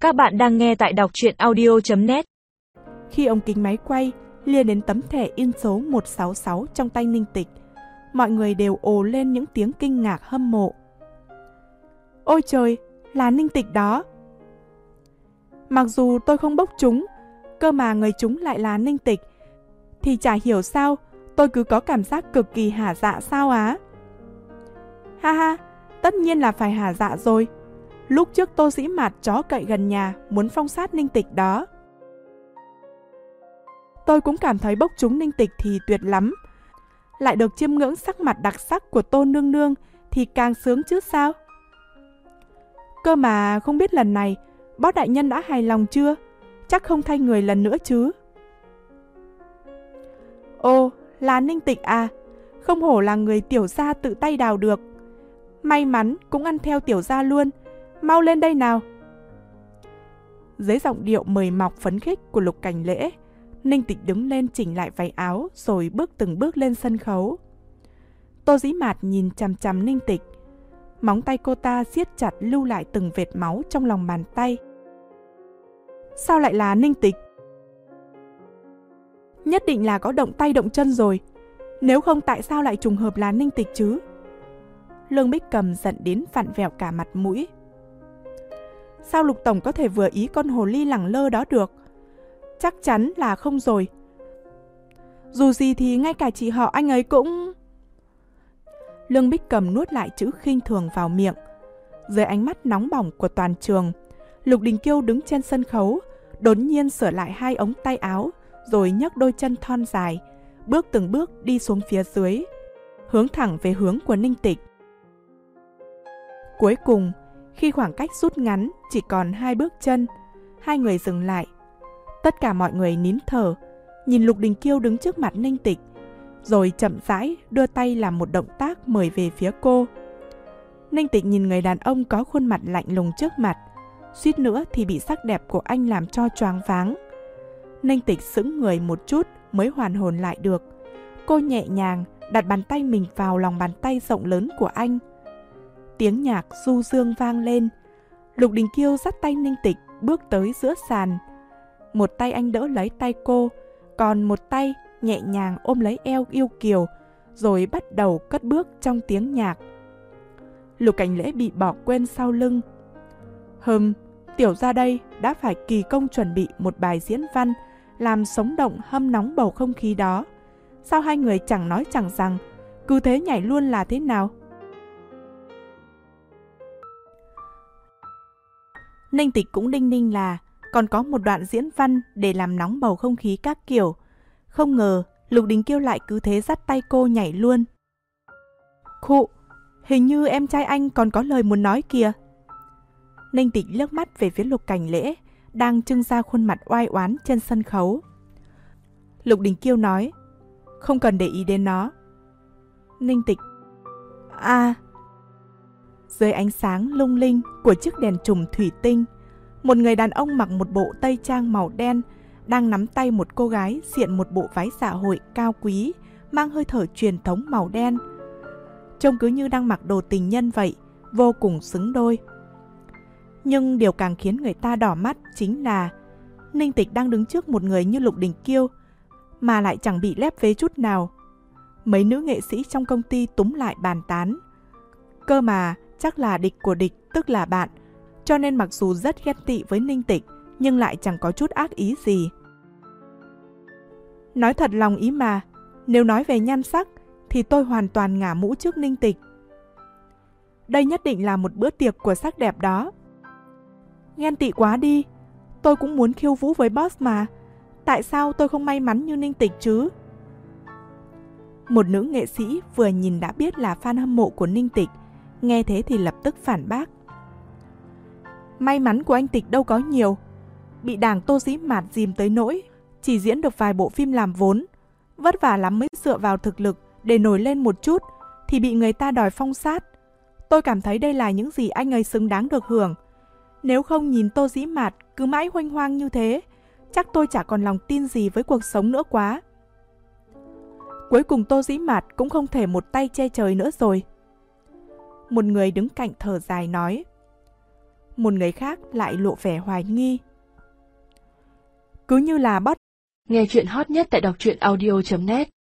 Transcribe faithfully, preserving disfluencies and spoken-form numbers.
Các bạn đang nghe tại đọc truyện audio chấm net. Khi ống kính máy quay liền đến tấm thẻ in số một sáu sáu trong tay Ninh Tịch, mọi người đều ồ lên những tiếng kinh ngạc hâm mộ. Ôi trời, là Ninh Tịch đó! Mặc dù tôi không bốc trúng, cơ mà người trúng lại là Ninh Tịch, thì chả hiểu sao tôi cứ có cảm giác cực kỳ hả dạ sao á. Ha ha, tất nhiên là phải hả dạ rồi. Lúc trước Tô Dĩ Mạt chó cậy gần nhà muốn phong sát Ninh Tịch đó. Tôi cũng cảm thấy bốc trúng Ninh Tịch thì tuyệt lắm. Lại được chiêm ngưỡng sắc mặt đặc sắc của Tô Nương Nương thì càng sướng chứ sao. Cơ mà không biết lần này Bót đại nhân đã hài lòng chưa? Chắc không thay người lần nữa chứ. Ồ, là Ninh Tịch à? Không hổ là người tiểu gia tự tay đào được. May mắn cũng ăn theo tiểu gia luôn. Mau lên đây nào. Dưới giọng điệu mời mọc phấn khích của Lục Cảnh Lễ, Ninh Tịch đứng lên chỉnh lại váy áo rồi bước từng bước lên sân khấu. Tô Dĩ Mạt nhìn chằm chằm Ninh Tịch. Móng tay cô ta siết chặt lưu lại từng vệt máu trong lòng bàn tay. Sao lại là Ninh Tịch? Nhất định là có động tay động chân rồi. Nếu không tại sao lại trùng hợp là Ninh Tịch chứ? Lương Bích Cầm giận đến vặn vẹo cả mặt mũi. Sao Lục Tổng có thể vừa ý con hồ ly lẳng lơ đó được? Chắc chắn là không rồi. Dù gì thì ngay cả chị họ anh ấy cũng... Lương Bích Cầm nuốt lại chữ khinh thường vào miệng. Dưới ánh mắt nóng bỏng của toàn trường, Lục Đình Kiêu đứng trên sân khấu, đột nhiên sửa lại hai ống tay áo, rồi nhấc đôi chân thon dài, bước từng bước đi xuống phía dưới, hướng thẳng về hướng của Ninh Tịch. Cuối cùng, khi khoảng cách rút ngắn chỉ còn hai bước chân, hai người dừng lại. Tất cả mọi người nín thở, nhìn Lục Đình Kiêu đứng trước mặt Ninh Tịch, rồi chậm rãi đưa tay làm một động tác mời về phía cô. Ninh Tịch nhìn người đàn ông có khuôn mặt lạnh lùng trước mặt, suýt nữa thì bị sắc đẹp của anh làm cho choáng váng. Ninh Tịch sững người một chút mới hoàn hồn lại được. Cô nhẹ nhàng đặt bàn tay mình vào lòng bàn tay rộng lớn của anh. Tiếng nhạc du dương vang lên. Lục Đình Kiêu dắt tay Ninh Tịch bước tới giữa sàn. Một tay anh đỡ lấy tay cô, còn một tay nhẹ nhàng ôm lấy eo yêu kiều, rồi bắt đầu cất bước trong tiếng nhạc. Lục Cảnh Lễ bị bỏ quên sau lưng. Hừm, tiểu ra đây đã phải kỳ công chuẩn bị một bài diễn văn làm sống động hâm nóng bầu không khí đó. Sao hai người chẳng nói chẳng rằng, cứ thế nhảy luôn là thế nào? Ninh Tịch cũng đinh ninh là còn có một đoạn diễn văn để làm nóng bầu không khí các kiểu. Không ngờ Lục Đình Kiêu lại cứ thế dắt tay cô nhảy luôn. Khụ, hình như em trai anh còn có lời muốn nói kìa. Ninh Tịch liếc mắt về phía Lục Cảnh Lễ đang trưng ra khuôn mặt oai oán trên sân khấu. Lục Đình Kiêu nói, không cần để ý đến nó. Ninh Tịch, à... Dưới ánh sáng lung linh của chiếc đèn trùm thủy tinh, một người đàn ông mặc một bộ tây trang màu đen đang nắm tay một cô gái diện một bộ váy dạ hội cao quý, mang hơi thở truyền thống màu đen. Trông cứ như đang mặc đồ tình nhân vậy, vô cùng xứng đôi. Nhưng điều càng khiến người ta đỏ mắt chính là Ninh Tịch đang đứng trước một người như Lục Đình Kiêu mà lại chẳng bị lép vế chút nào. Mấy nữ nghệ sĩ trong công ty túm lại bàn tán. Cơ mà chắc là địch của địch tức là bạn, cho nên mặc dù rất ghét tị với Ninh Tịch nhưng lại chẳng có chút ác ý gì. Nói thật lòng ý mà, nếu nói về nhan sắc thì tôi hoàn toàn ngả mũ trước Ninh Tịch. Đây nhất định là một bữa tiệc của sắc đẹp đó. Ghen tị quá đi, tôi cũng muốn khiêu vũ với boss mà. Tại sao tôi không may mắn như Ninh Tịch chứ? Một nữ nghệ sĩ vừa nhìn đã biết là fan hâm mộ của Ninh Tịch, nghe thế thì lập tức phản bác. May mắn của anh Tịch đâu có nhiều. Bị đảng Tô Dĩ Mạt dìm tới nỗi chỉ diễn được vài bộ phim làm vốn, vất vả lắm mới dựa vào thực lực để nổi lên một chút thì bị người ta đòi phong sát. Tôi cảm thấy đây là những gì anh ấy xứng đáng được hưởng. Nếu không nhìn Tô Dĩ Mạt cứ mãi huênh hoang như thế, chắc tôi chả còn lòng tin gì với cuộc sống nữa quá. Cuối cùng Tô Dĩ Mạt cũng không thể một tay che trời nữa rồi. Một người đứng cạnh thở dài nói, một người khác lại lộ vẻ hoài nghi. Cứ như là bót. Nghe chuyện hot nhất tại đọc truyện audio chấm net